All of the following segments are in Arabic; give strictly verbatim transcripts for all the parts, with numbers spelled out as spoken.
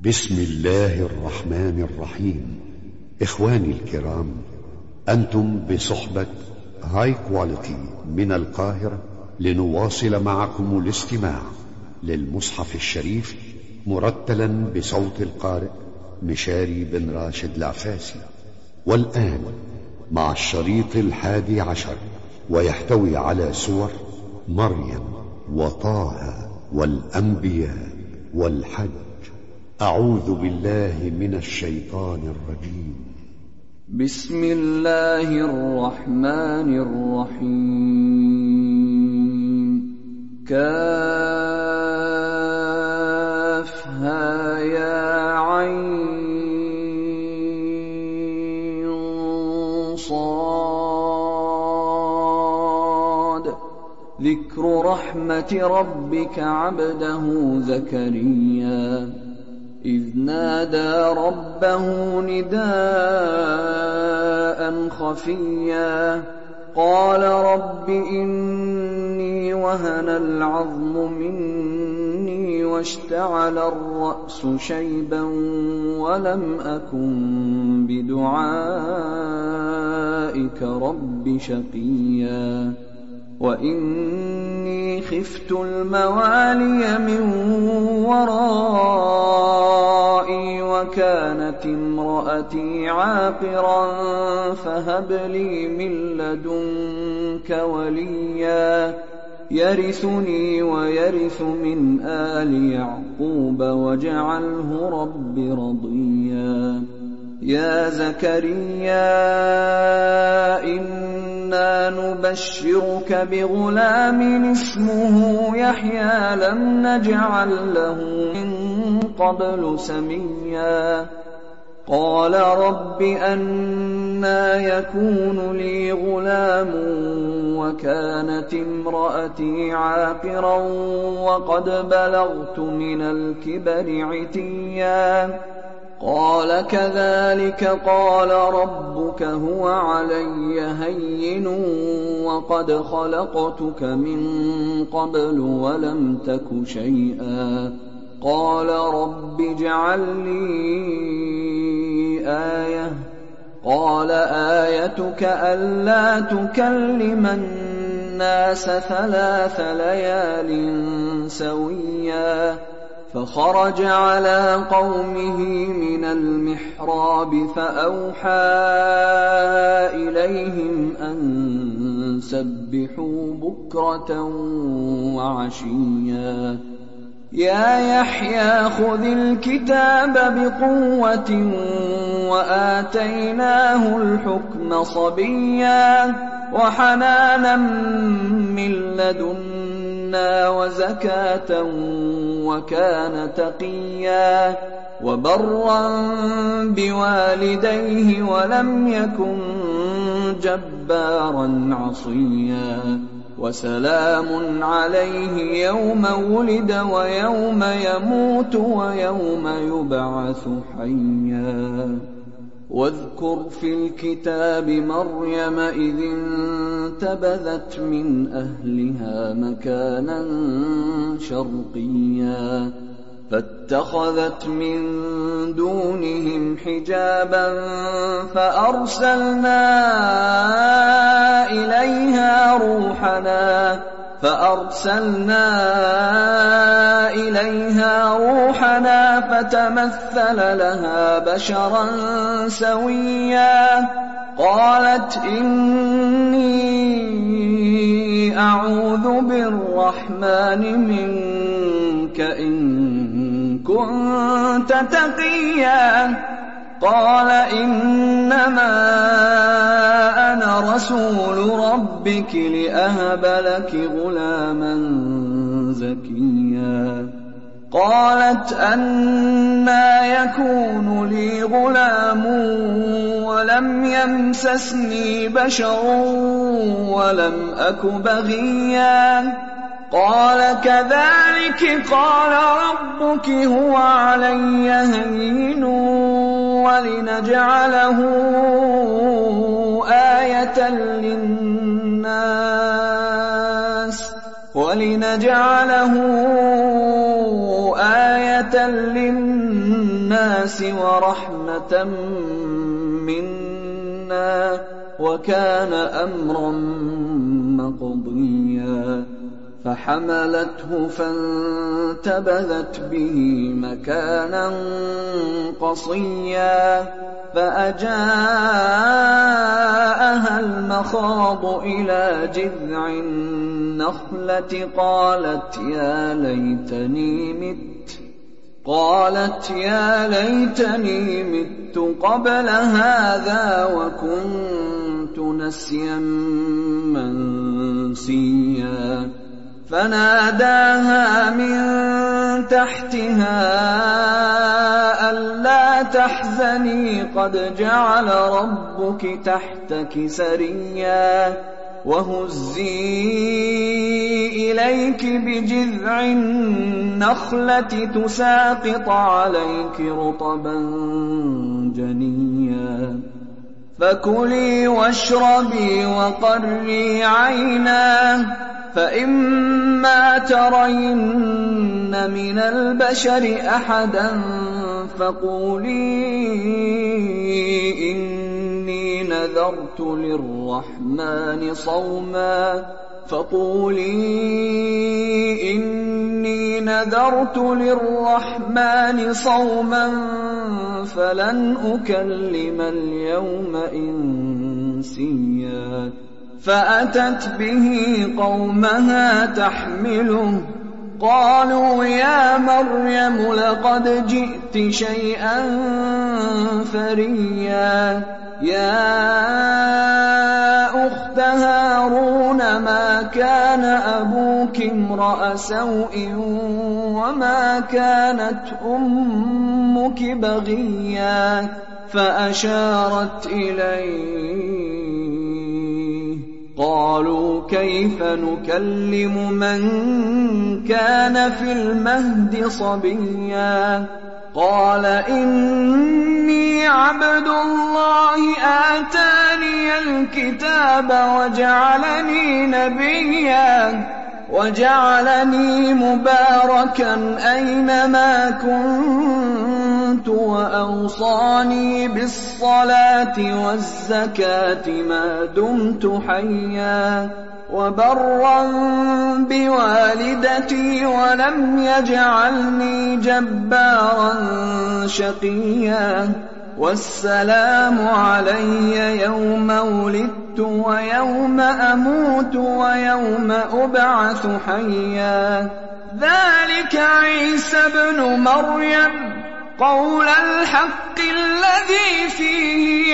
بسم الله الرحمن الرحيم. إخواني الكرام، أنتم بصحبة هاي كواليتي من القاهرة لنواصل معكم الاستماع للمصحف الشريف مرتلا بصوت القارئ مشاري بن راشد العفاسي. والآن مع الشريط الحادي عشر، ويحتوي على سور مريم وطه والأنبياء والحج. أعوذ بالله من الشيطان الرجيم. بسم الله الرحمن الرحيم. كافها يا عين صاد. ذكر رحمة ربك عبده زكريا إذ نادى ربه نداء خفيا قال رب إني وهن العظم مني واشتعل الرأس شيبا ولم أكن بدعائك رب شقيا وإني خفت الموالي من ورائي وكانت امرأتي عاقرا فهب لي من لدنك وليا يرثني ويرث من آل يعقوب واجعله رب رضيا. يا زكريا إنا نبشرك بغلام اسمه يحيى لم نجعل له من قبل سميا. قال رب أنى يكون لي غلام وكانت امرأتي عاقرا وقد بلغت من الكبر عتيا. قال كذلك قال ربك هو علي هين وقد خلقتك من قبل ولم تك شيئا. قال رب اجعل لي آية. قال آيتك ألا تكلم الناس ثلاث ليال سويا. فخرج على قومه من المحراب فأوحى إليهم أن سبحوا بكرة وعشيا. يا يحيى خذ الكتاب بقوة وآتيناه الحكم صبيا وحنانا من لدنا وزكاة وكان تقيا وبرا بوالديه ولم يكن جبارا عصيا. وسلام عليه يوم ولد ويوم يموت ويوم يبعث حيا. واذكر في الكتاب مريم إذ انتبذت من أهلها مكانا شرقيا فاتخذت من دونهم حجابا فأرسلنا إليها روحنا فأرسلنا إليها روحنا فتمثل لها بشرا سويا. قالت إني أعوذ بالرحمن منك إن كنت تقيا. قال إنما أنا رسول ربك لأهب لك غلاما زكيا. قالت أنى يكون لي غلام ولم يمسسني بشر ولم أك بغيا. قال كذلك قال ربك هو علي هين ولنجعله آية للناس وَلِنَجْعَلَهُ آيَةً لِّلنَّاسِ وَرَحْمَةً مِّنَّا ۚ وَكَانَ أَمْرًا مَّقْضِيًّا فَحَمَلَتْهُ فَانتَبَذَتْ بِهِ مَكَانًا قَصِيًّا فَأَجَاءَهَا الْمَخَاضُ إِلَىٰ جِذْعِ النَّخْلَةِ قَالَتْ يَا لَيْتَنِي مِتُّ قالت يا ليتني مت قبل هذا وكنت نسيا منسيا فناداها من تحتها ألا تحزني قد جعل ربك تحتك سريا وهزي إليك بجذع النخلة تساقط عليك رطبا جنيا فكلي واشربي وقري عينا فإما ترين من البشر أحدا فقولي إني نذرت للرحمن صوما فقولي إني نذرت للرحمن صوما فلن أكلم اليوم إنسيا فأتت به قومها تحمله قالوا يا مريم لقد جئت شيئا فريا يا أخت هارون ما كان أبوك امرأ سوء وما كانت أمك بغيا فأشارت إليه قالوا كيف نكلم من كان في المهد صبيا قال إني عبد الله آتاني الكتاب وجعلني نبيا وجعلني مباركا أينما كنت وأوصاني بالصلاة والزكاة ما دمت حيا وبرا بوالدتي ولم يجعلني جبارا شقيا والسلام علي يوم ولدت ويوم أموت ويوم أبعث حيا ذلك عيسى ابن مريم قول الحق الذي فيه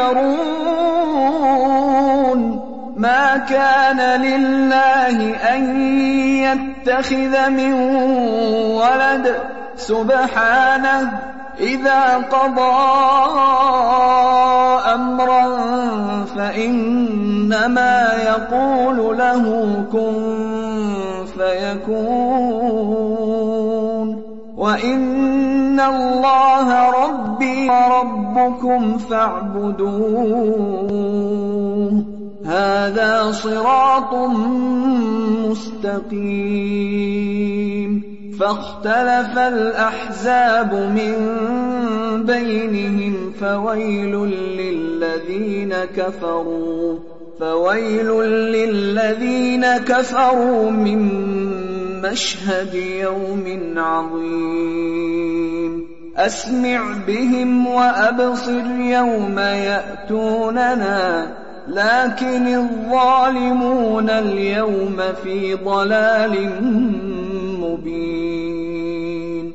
يمترون ما كان لله أن يتخذ من ولد سبحانه إذا قضى أمرا فإنما يقول له كن فيكون وإن الله ربي وربكم فاعبدوه هذا صراط مستقيم فاختلف الأحزاب من بينهم فويل للذين كفروا فويل للذين كفروا من مشهد يوم عظيم أسمع بهم وأبصر يوم يأتوننا لكن الظالمون اليوم في ضلال مبين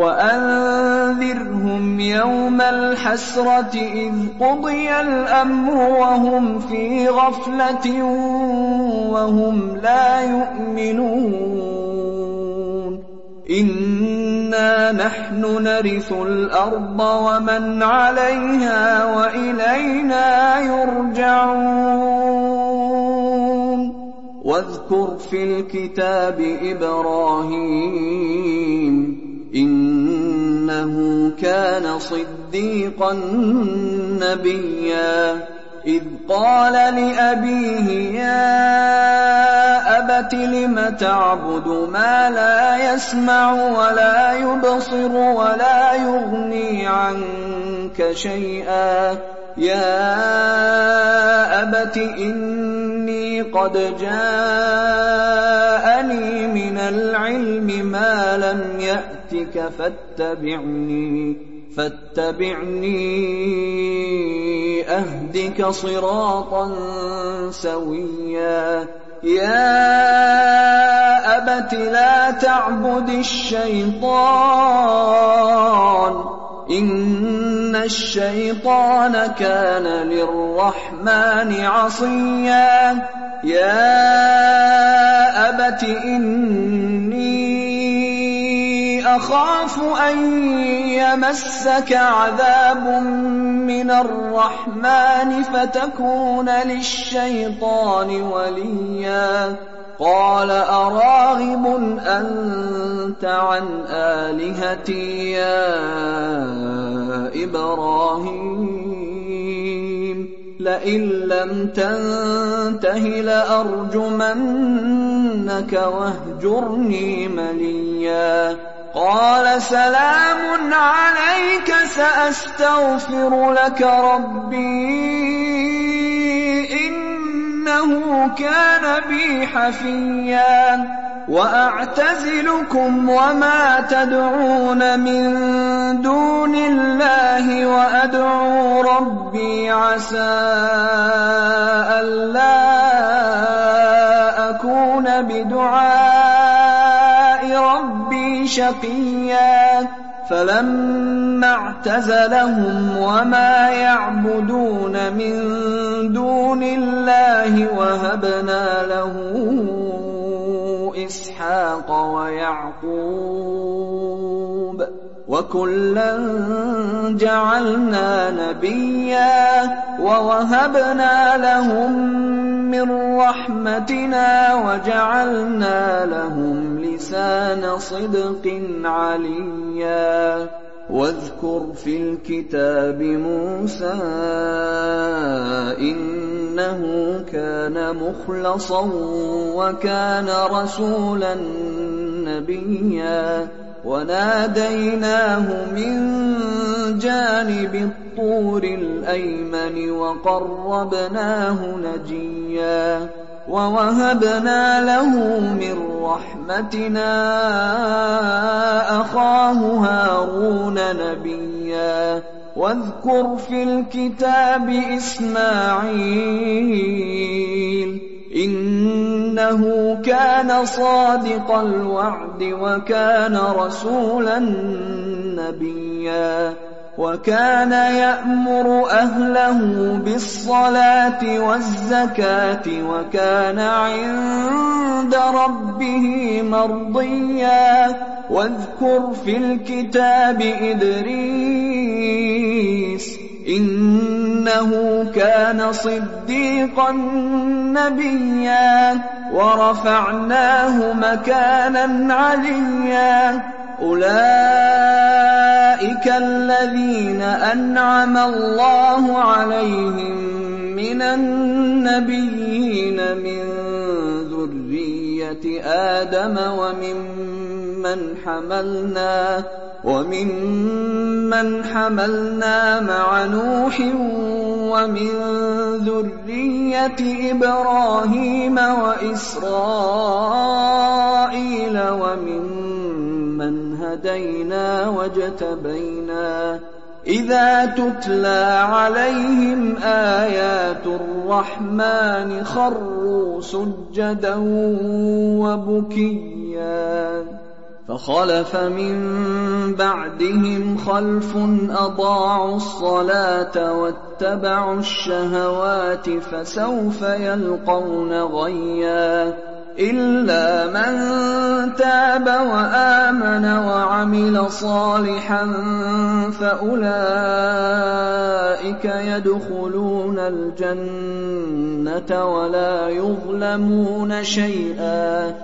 وأنذرهم يوم الحسرة إذ قضي الأمر وهم في غفلة وهم لا يؤمنون إنا نحن نرث الأرض ومن عليها وإلينا يرجعون واذكر في الكتاب إبراهيم إنه كان صديقا نبيا إذ قال لأبيه يا أبت لم تعبد ما لا يسمع ولا يبصر ولا يغني عنك شيئا يا أبت إني قد جاءني من العلم ما لم يأتك فاتبعني فاتبعني أهدك صراطا سويا يا أبت لا تعبد الشيطان إن الشيطان كان للرحمن عصيا يا أبت إني أخاف أن يمسك عذاب من الرحمن فتكون للشيطان وليا قال أراغب أنت عن آلهتي يا إبراهيم لئن لم تنته لأرجمنك واهجرني مليا قال سلام عليك سأستغفر لك ربي إنه كان بي حفيا وأعتزلكم وما تدعون من دون الله وأدعو ربي عسى ألا أكون بدعاء ربي شقيا فلما اعتزلهم وما يعبدون من دون الله وهبنا له إسحاق ويعقوب وكلا جعلنا نبيا ووهبنا لهم من رحمتنا وجعلنا لهم لسان صدق عليا واذكر في الكتاب موسى إنه كان مخلصا وكان رسولا نبيا وناديناه من جانب الطور الأيمن وقربناه نجيا ووهبنا له من رحمتنا أخاه هارون نبيا واذكر في الكتاب إسماعيل إنه كان صادق الوعد وكان رسولا نبيا وكان يأمر أهله بالصلاة والزكاة وكان عند ربه مرضيا واذكر في الكتاب إدريس إنه كان صديقا نبيا ورفعناه مكانا عليا أولئك الذين أنعم الله عليهم من النبيين من ذرية آدم وممن حملنا وممن حملنا مع نوح ومن ذرية إبراهيم وإسرائيل وممن هدينا واجتبينا إذا تتلى عليهم آيات الرحمن خروا سجدا وبكيا فخلف من بعدهم خلف أضاعوا الصلاة واتبعوا الشهوات فسوف يلقون غيا إلا من تاب وآمن وعمل صالحا فأولئك يدخلون الجنة ولا يظلمون شيئا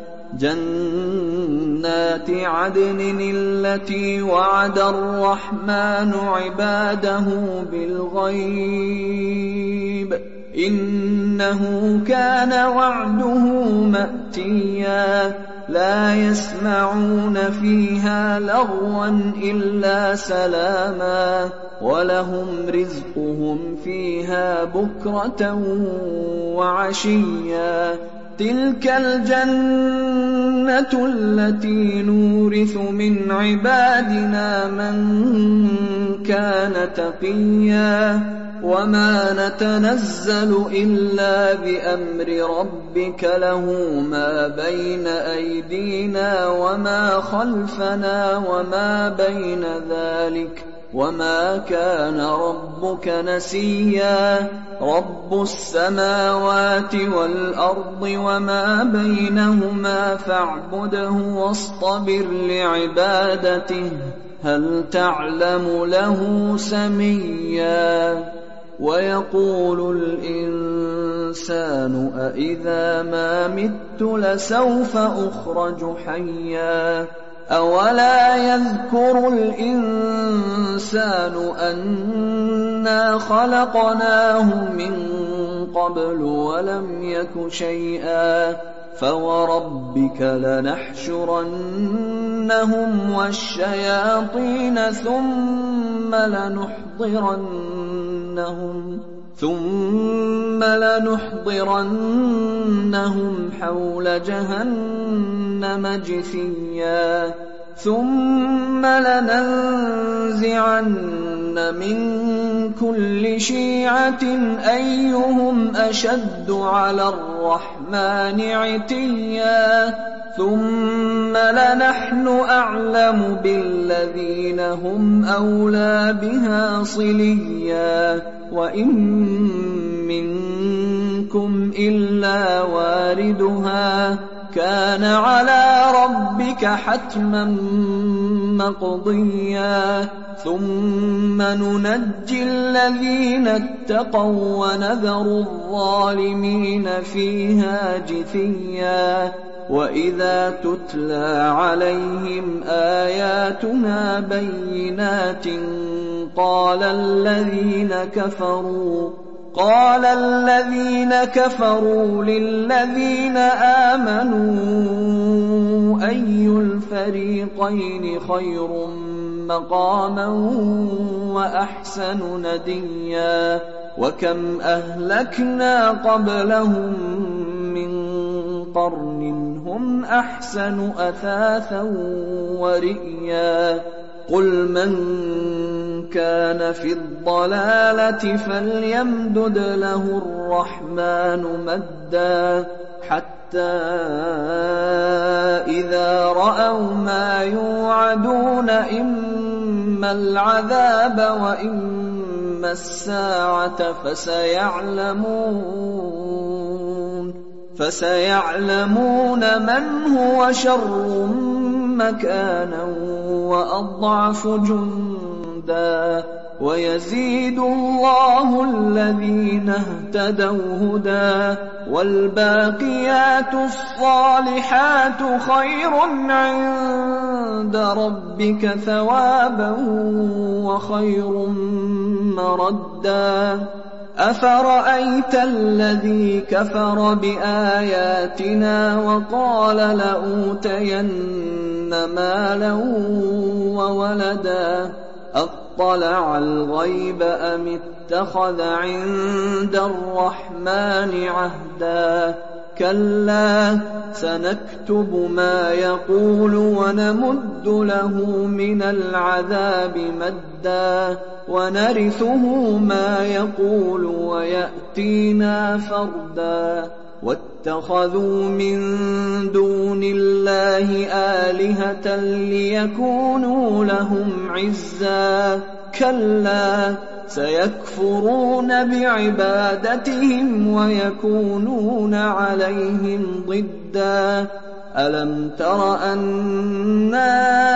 جنات عدن التي وعد الرحمن عباده بالغيب إنه كان وعده مأتيا لا يسمعون فيها لغوا إلا سلاما ولهم رزقهم فيها بكرة وعشيا تلك الجنة التي نورث من عبادنا من كان تقيا وما نتنزل إلا بأمر ربك له ما بين أيدينا وما خلفنا وما بين ذلك وما كان ربك نسيا رب السماوات والأرض وما بينهما فاعبده واصطبر لعبادته هل تعلم له سميا ويقول الإنسان أإذا ما مت لسوف أخرج حيا أولا يذكر الإنسان أنا خلقناه من قبل ولم يك شيئا فوربك لنحشرنهم والشياطين ثم لنحضرنهم ثم لنحضرنهم حول جهنم جثيا ثم لننزعن من كل شيعة أيهم أشد على الرحمن عتيا ثم لنحن أعلم بالذين هم أولى بها صليا وإن منكم إلا واردها كان على ربك حتما مقضيا ثم ننجي الذين اتقوا ونذر الظالمين فيها جثيا وإذا تتلى عليهم آياتنا بينات قال الذين كفروا قال الذين كفروا للذين آمنوا أي الفريقين خير مقاما وأحسن نديا وكم أهلكنا قبلهم من قرن هم أحسن أثاثا ورئيا قل من كان في الضلالة فليمدد له الرحمن مدا حتى إذا رأوا ما يوعدون إما العذاب وإما الساعة فسيعلمون فسيعلمون من هو شر مكانا وأضعف جندا ويزيد الله الذين اهتدوا هدى والباقيات الصالحات خير عند ربك ثوابا وخير مردا أفرأيت الذي كفر بآياتنا وقال لأوتين مالا وولدا أطلع الغيب أم اتخذ عند الرحمن عهدا كلا سنكتب ما يقول ونمد له من العذاب مدا ونرثه ما يقول ويأتينا فردا واتخذوا من دون الله آلهة ليكونوا لهم عزا كلا سيكفرون بعبادتهم ويكونون عليهم ضدا ألم تر أنا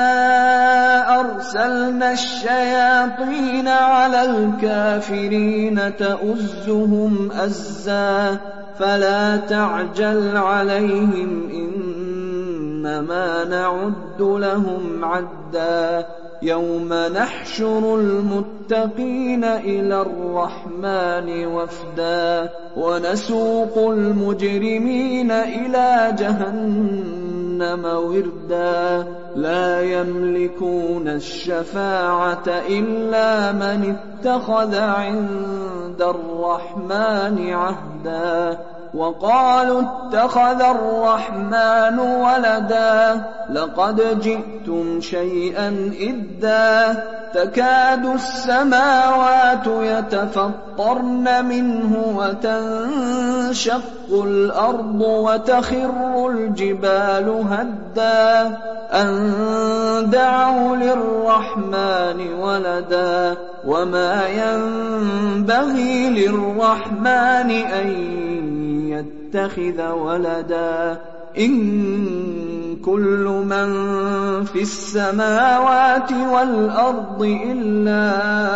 أرسلنا الشياطين على الكافرين تؤزهم أزا فلا تعجل عليهم إنما نعد لهم عدا يَوْمَ نَحْشُرُ الْمُتَّقِينَ إِلَى الرَّحْمَٰنِ وَفْدًا وَنَسُوقُ الْمُجْرِمِينَ إِلَىٰ جَهَنَّمَ وِرْدًا لَّا يَمْلِكُونَ الشَّفَاعَةَ إِلَّا مَنِ اتَّخَذَ عِندَ الرَّحْمَٰنِ عَهْدًا وَقَالُوا اتَّخَذَ الرَّحْمَٰنُ وَلَدًا لَّقَدْ جِئْتُمْ شَيْئًا إِدًّا تَكَادُ السَّمَاوَاتُ يَتَفَطَّرْنَ مِنْهُ وَتَنشَقُّ الْأَرْضُ وَتَخِرُّ الْجِبَالُ هَدًّا أَن دَعَوْا لِلرَّحْمَٰنِ وَلَدًا وَمَا يَنبَغِي لِلرَّحْمَٰنِ أَن يَتَّخِذَ وَلَدًا إِن كُلُّ مَن فِي السَّمَاوَاتِ وَالْأَرْضِ إِلَّا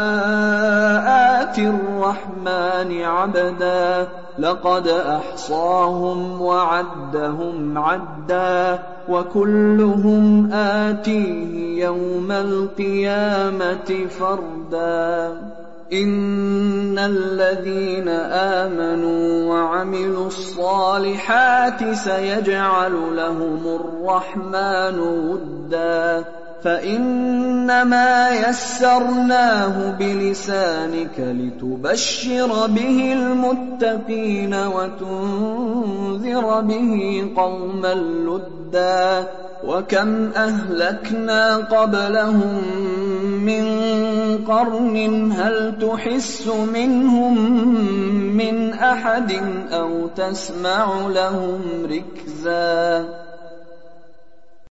آتِي الرَّحْمَٰنِ عَبْدًا لَّقَدْ أَحْصَاهُمْ وَعَدَّهُمْ عَدًّا وَكُلُّهُمْ آتِيهِ يَوْمَ الْقِيَامَةِ فَرْدًا إِنَّ الَّذِينَ آمَنُوا وَعَمِلُوا الصَّالِحَاتِ سَيَجْعَلُ لَهُمُ الرَّحْمَٰنُ وُدًّا فَإِنَّمَا يَسَّرْنَاهُ بِلِسَانِكَ لِتُبَشِّرَ بِهِ الْمُتَّقِينَ وَتُنذِرَ بِهِ قَوْمًا لُّدًّا وَكَمْ أَهْلَكْنَا قَبْلَهُم مِّن قَرْنٍ هَلْ تُحِسُّ مِنْهُم مِّنْ أَحَدٍ أَوْ تَسْمَعُ لَهُمْ رِكْزًا